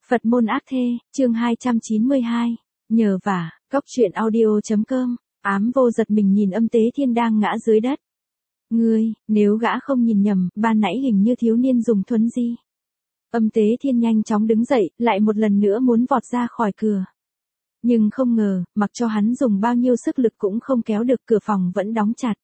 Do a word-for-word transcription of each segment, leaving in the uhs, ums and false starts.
Phật môn ác thê, chương hai trăm chín mươi hai, nhờ vả, cóc truyện audio.com, ám vô giật mình nhìn Âm Tế Thiên đang ngã dưới đất. Ngươi, nếu gã không nhìn nhầm, ban nãy hình như thiếu niên dùng thuấn di. Âm Tế Thiên nhanh chóng đứng dậy, lại một lần nữa muốn vọt ra khỏi cửa. Nhưng không ngờ, mặc cho hắn dùng bao nhiêu sức lực cũng không kéo được, cửa phòng vẫn đóng chặt.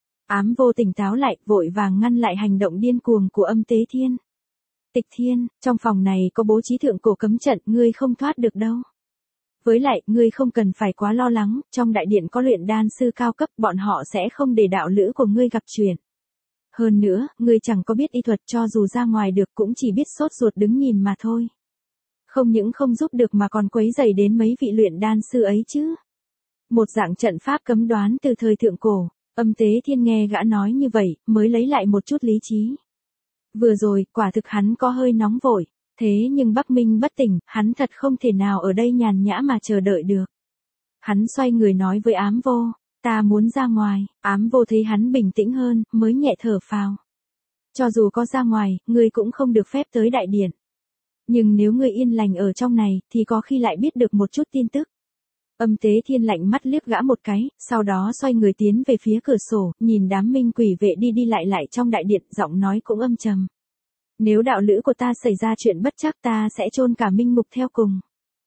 Ám vô tỉnh táo lại, vội vàng ngăn lại hành động điên cuồng của Âm Tế Thiên. Tịch Thiên, trong phòng này có bố trí thượng cổ cấm trận, ngươi không thoát được đâu. Với lại, ngươi không cần phải quá lo lắng, trong đại điện có luyện đan sư cao cấp, bọn họ sẽ không để đạo lữ của ngươi gặp chuyện. Hơn nữa, ngươi chẳng có biết y thuật, cho dù ra ngoài được cũng chỉ biết sốt ruột đứng nhìn mà thôi. Không những không giúp được mà còn quấy rầy đến mấy vị luyện đan sư ấy chứ. Một dạng trận pháp cấm đoán từ thời thượng cổ. Âm Tế Thiên nghe gã nói như vậy, mới lấy lại một chút lý trí. Vừa rồi, quả thực hắn có hơi nóng vội, thế nhưng Bắc Minh bất tỉnh, hắn thật không thể nào ở đây nhàn nhã mà chờ đợi được. Hắn xoay người nói với ám vô, ta muốn ra ngoài. Ám vô thấy hắn bình tĩnh hơn, mới nhẹ thở phào. Cho dù có ra ngoài, ngươi cũng không được phép tới đại điện. Nhưng nếu ngươi yên lành ở trong này, thì có khi lại biết được một chút tin tức. Âm Tế Thiên lạnh mắt liếc gã một cái, sau đó xoay người tiến về phía cửa sổ, nhìn đám minh quỷ vệ đi đi lại lại trong đại điện, giọng nói cũng âm trầm. Nếu đạo lữ của ta xảy ra chuyện bất trắc, ta sẽ chôn cả minh mục theo cùng.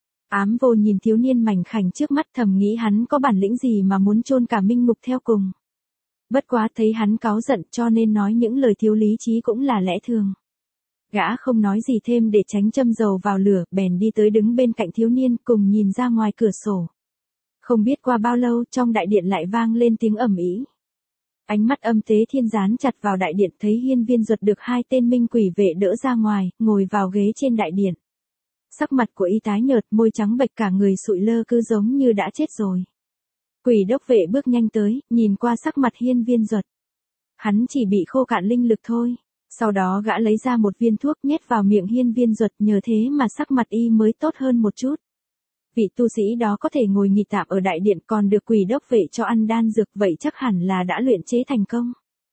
Ám vô nhìn thiếu niên mảnh khảnh trước mắt, thầm nghĩ hắn có bản lĩnh gì mà muốn chôn cả minh mục theo cùng. Bất quá thấy hắn cáu giận, cho nên nói những lời thiếu lý trí cũng là lẽ thường. Gã không nói gì thêm để tránh châm dầu vào lửa, bèn đi tới đứng bên cạnh thiếu niên, cùng nhìn ra ngoài cửa sổ. Không biết qua bao lâu, trong đại điện lại vang lên tiếng ầm ĩ. Ánh mắt Âm Tế Thiên dán chặt vào đại điện, thấy Hiên Viên Duật được hai tên minh quỷ vệ đỡ ra ngoài, ngồi vào ghế trên đại điện. Sắc mặt của y tái nhợt, môi trắng bệch, cả người sụi lơ cứ giống như đã chết rồi. Quỷ đốc vệ bước nhanh tới, nhìn qua sắc mặt Hiên Viên Duật. Hắn chỉ bị khô cạn linh lực thôi. Sau đó gã lấy ra một viên thuốc nhét vào miệng Hiên Viên Duật, nhờ thế mà sắc mặt y mới tốt hơn một chút. Vị tu sĩ đó có thể ngồi nghỉ tạm ở đại điện, còn được quỷ đốc vệ cho ăn đan dược, vậy chắc hẳn là đã luyện chế thành công.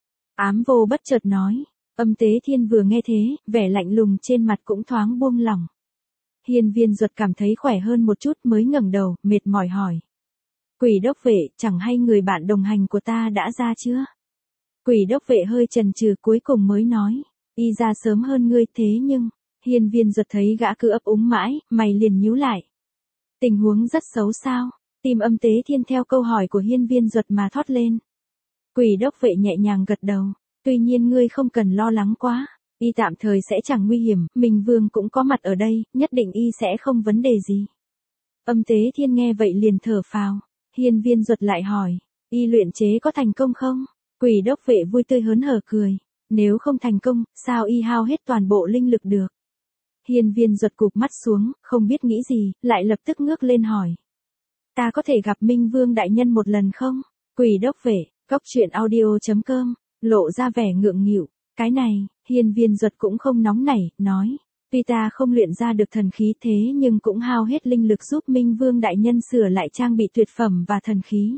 Ám vô bất chợt nói. Âm Tế Thiên vừa nghe thế, vẻ lạnh lùng trên mặt cũng thoáng buông lỏng. Hiên Viên Duật cảm thấy khỏe hơn một chút mới ngẩng đầu, mệt mỏi hỏi. Quỷ đốc vệ, chẳng hay người bạn đồng hành của ta đã ra chưa? Quỷ đốc vệ hơi chần chừ, cuối cùng mới nói. Y ra sớm hơn ngươi, thế nhưng... Hiên Viên Duật thấy gã cứ ấp úng mãi, mày liền nhíu lại. Tình huống rất xấu sao? Tim Âm Tế Thiên theo câu hỏi của Hiên Viên Duật mà thoát lên. Quỷ đốc vệ nhẹ nhàng gật đầu. Tuy nhiên ngươi không cần lo lắng quá. Y tạm thời sẽ chẳng nguy hiểm, Minh Vương cũng có mặt ở đây, nhất định y sẽ không vấn đề gì. Âm Tế Thiên nghe vậy liền thở phào. Hiên Viên Duật lại hỏi. Y luyện chế có thành công không? Quỷ đốc vệ vui tươi hớn hở cười. Nếu không thành công, sao y hao hết toàn bộ linh lực được? Hiên Viên Duật cụp mắt xuống, không biết nghĩ gì, lại lập tức ngước lên hỏi. Ta có thể gặp Minh Vương đại nhân một lần không? Quỷ đốc vệ, cóc truyện audio.com, lộ ra vẻ ngượng nghịu. Cái này, Hiên Viên Duật cũng không nóng nảy, nói. Tuy ta không luyện ra được thần khí, thế nhưng cũng hao hết linh lực giúp Minh Vương đại nhân sửa lại trang bị tuyệt phẩm và thần khí.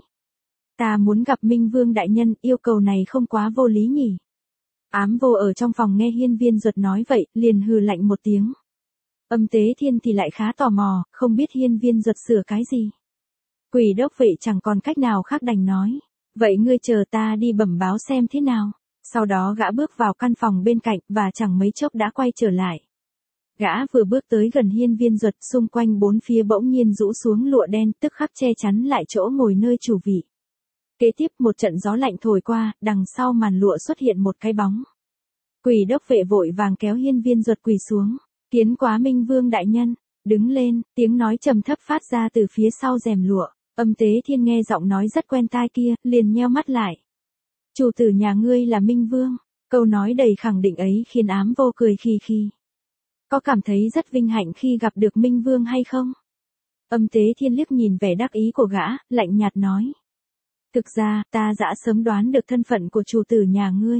Ta muốn gặp Minh Vương đại nhân, yêu cầu này không quá vô lý nhỉ? Ám vô ở trong phòng nghe Hiên Viên Duật nói vậy, liền hừ lạnh một tiếng. Âm Tế Thiên thì lại khá tò mò, không biết Hiên Viên Duật sửa cái gì. Quỷ đốc vệ chẳng còn cách nào khác đành nói. Vậy ngươi chờ ta đi bẩm báo xem thế nào. Sau đó gã bước vào căn phòng bên cạnh, và chẳng mấy chốc đã quay trở lại. Gã vừa bước tới gần Hiên Viên Duật, xung quanh bốn phía bỗng nhiên rũ xuống lụa đen, tức khắc che chắn lại chỗ ngồi nơi chủ vị. Kế tiếp một trận gió lạnh thổi qua, đằng sau màn lụa xuất hiện một cái bóng. Quỷ đốc vệ vội vàng kéo Hiên Viên Duật quỳ xuống. Kiến quá Minh Vương đại nhân, đứng lên, tiếng nói trầm thấp phát ra từ phía sau rèm lụa. Âm Tế Thiên nghe giọng nói rất quen tai kia, liền nheo mắt lại. Chủ tử nhà ngươi là Minh Vương. Câu nói đầy khẳng định ấy khiến ám vô cười khì khì. Có cảm thấy rất vinh hạnh khi gặp được Minh Vương hay không? Âm Tế Thiên liếc nhìn vẻ đắc ý của gã, lạnh nhạt nói. Thực ra, ta đã sớm đoán được thân phận của chủ tử nhà ngươi.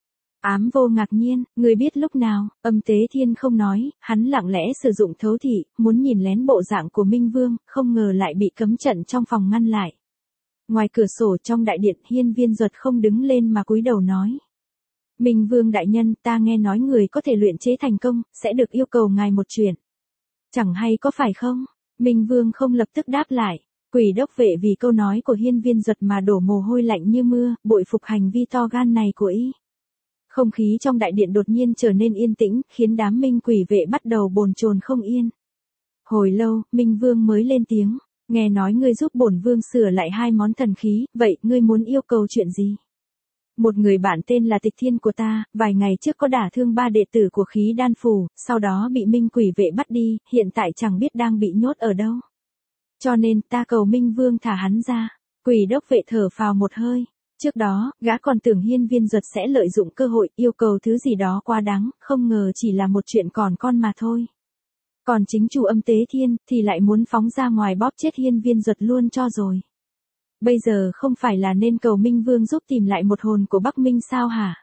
Ám vô ngạc nhiên, ngươi biết lúc nào? Âm Tế Thiên không nói, hắn lặng lẽ sử dụng thấu thị, muốn nhìn lén bộ dạng của Minh Vương, không ngờ lại bị cấm trận trong phòng ngăn lại. Ngoài cửa sổ trong đại điện, Hiên Viên Duật không đứng lên mà cúi đầu nói. Minh Vương đại nhân, ta nghe nói người có thể luyện chế thành công, sẽ được yêu cầu ngài một chuyện. Chẳng hay có phải không? Minh Vương không lập tức đáp lại. Quỷ đốc vệ vì câu nói của Hiên Viên Duật mà đổ mồ hôi lạnh như mưa, bội phục hành vi to gan này của y. Không khí trong đại điện đột nhiên trở nên yên tĩnh, khiến đám minh quỷ vệ bắt đầu bồn chồn không yên. Hồi lâu, Minh Vương mới lên tiếng, nghe nói ngươi giúp bổn vương sửa lại hai món thần khí, vậy ngươi muốn yêu cầu chuyện gì? Một người bạn tên là Tịch Thiên của ta, vài ngày trước có đả thương ba đệ tử của khí đan phủ, sau đó bị minh quỷ vệ bắt đi, hiện tại chẳng biết đang bị nhốt ở đâu. Cho nên ta cầu Minh Vương thả hắn ra. Quỷ đốc vệ thở phào một hơi. Trước đó, gã còn tưởng Hiên Viên Duật sẽ lợi dụng cơ hội yêu cầu thứ gì đó quá đáng, không ngờ chỉ là một chuyện còn con mà thôi. Còn chính chủ Âm Tế Thiên thì lại muốn phóng ra ngoài bóp chết Hiên Viên Duật luôn cho rồi. Bây giờ không phải là nên cầu Minh Vương giúp tìm lại một hồn của Bắc Minh sao hả?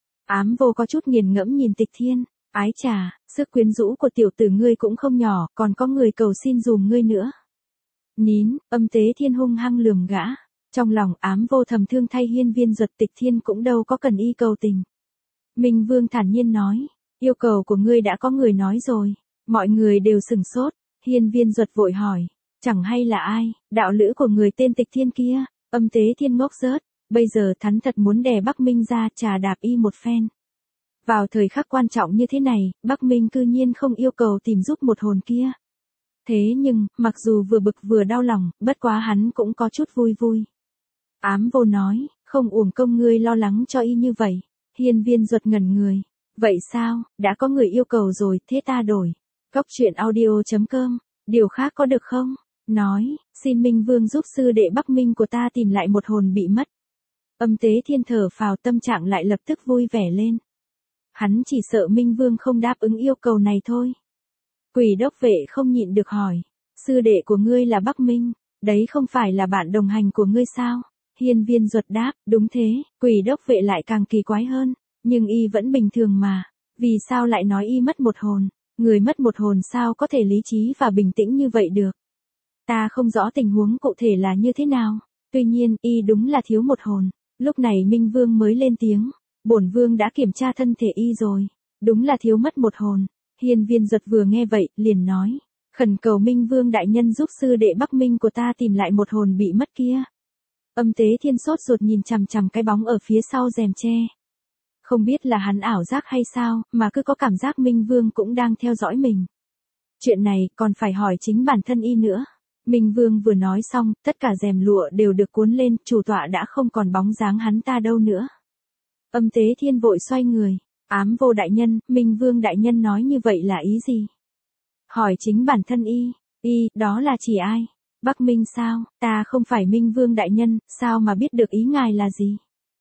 Ám Vô có chút nghiền ngẫm nhìn Tịch Thiên, ái chà, sức quyến rũ của tiểu tử ngươi cũng không nhỏ, còn có người cầu xin dùm ngươi nữa. Nín, Âm Tế Thiên hung hăng lườm gã. Trong lòng Ám Vô thầm thương thay Hiên Viên Duật, Tịch Thiên cũng đâu có cần y cầu tình. Minh Vương thản nhiên nói, yêu cầu của ngươi đã có người nói rồi. Mọi người đều sừng sốt. Hiên Viên Duật vội hỏi, chẳng hay là ai? Đạo lữ của người tên Tịch Thiên kia. Âm Tế Thiên ngốc rớt, bây giờ hắn thật muốn đè Bắc Minh ra trà đạp y một phen. Vào thời khắc quan trọng như thế này, Bắc Minh cư nhiên không yêu cầu tìm giúp một hồn kia. Thế nhưng, mặc dù vừa bực vừa đau lòng, bất quá hắn cũng có chút vui vui. Ám Vô nói, không uổng công ngươi lo lắng cho y như vậy. Hiên Viên Duật ngẩn người. Vậy sao, đã có người yêu cầu rồi, thế ta đổi. Cóc truyện audio chấm com, điều khác có được không? Nói, xin Minh Vương giúp sư đệ Bắc Minh của ta tìm lại một hồn bị mất. Âm Tế Thiên thở phào, tâm trạng lại lập tức vui vẻ lên. Hắn chỉ sợ Minh Vương không đáp ứng yêu cầu này thôi. Quỷ đốc vệ không nhịn được hỏi, sư đệ của ngươi là Bắc Minh, đấy không phải là bạn đồng hành của ngươi sao? Hiên Viên Duật đáp, đúng thế. Quỷ đốc vệ lại càng kỳ quái hơn, nhưng y vẫn bình thường mà, vì sao lại nói y mất một hồn? Người mất một hồn sao có thể lý trí và bình tĩnh như vậy được? Ta không rõ tình huống cụ thể là như thế nào, tuy nhiên y đúng là thiếu một hồn. Lúc này Minh Vương mới lên tiếng, bổn vương đã kiểm tra thân thể y rồi, đúng là thiếu mất một hồn. Hiên Viên Duật vừa nghe vậy, liền nói, khẩn cầu Minh Vương đại nhân giúp sư đệ Bắc Minh của ta tìm lại một hồn bị mất kia. Âm Tế Thiên sốt ruột nhìn chằm chằm cái bóng ở phía sau rèm tre. Không biết là hắn ảo giác hay sao, mà cứ có cảm giác Minh Vương cũng đang theo dõi mình. Chuyện này còn phải hỏi chính bản thân y nữa. Minh Vương vừa nói xong, tất cả rèm lụa đều được cuốn lên, chủ tọa đã không còn bóng dáng hắn ta đâu nữa. Âm Tế Thiên vội xoay người, Ám Vô đại nhân, Minh Vương đại nhân nói như vậy là ý gì? Hỏi chính bản thân y, y, đó là chỉ ai? Bắc Minh sao, ta không phải Minh Vương đại nhân, sao mà biết được ý ngài là gì?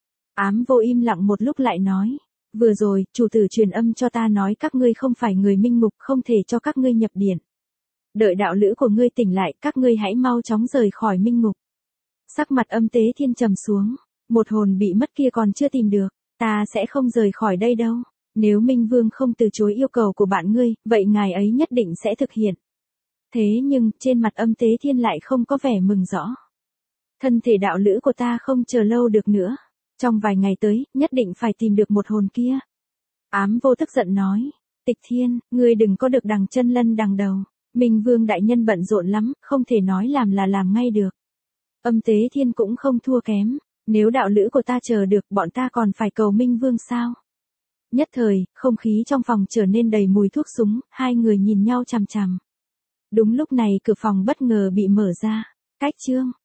Ám Vô im lặng một lúc lại nói, vừa rồi, chủ tử truyền âm cho ta nói các ngươi không phải người minh ngục, không thể cho các ngươi nhập điện. Đợi đạo lữ của ngươi tỉnh lại, các ngươi hãy mau chóng rời khỏi minh ngục. Sắc mặt Âm Tế Thiên trầm xuống, một hồn bị mất kia còn chưa tìm được, ta sẽ không rời khỏi đây đâu. Nếu Minh Vương không từ chối yêu cầu của bạn ngươi, vậy ngài ấy nhất định sẽ thực hiện. Thế nhưng, trên mặt Âm Tế Thiên lại không có vẻ mừng rõ. Thân thể đạo lữ của ta không chờ lâu được nữa. Trong vài ngày tới, nhất định phải tìm được một hồn kia. Ám Vô tức giận nói, Tịch Thiên, ngươi đừng có được đằng chân lân đằng đầu. Minh Vương đại nhân bận rộn lắm, không thể nói làm là làm ngay được. Âm Tế Thiên cũng không thua kém. Nếu đạo lữ của ta chờ được, bọn ta còn phải cầu Minh Vương sao? Nhất thời, không khí trong phòng trở nên đầy mùi thuốc súng, hai người nhìn nhau chằm chằm. Đúng lúc này cửa phòng bất ngờ bị mở ra. Cách chương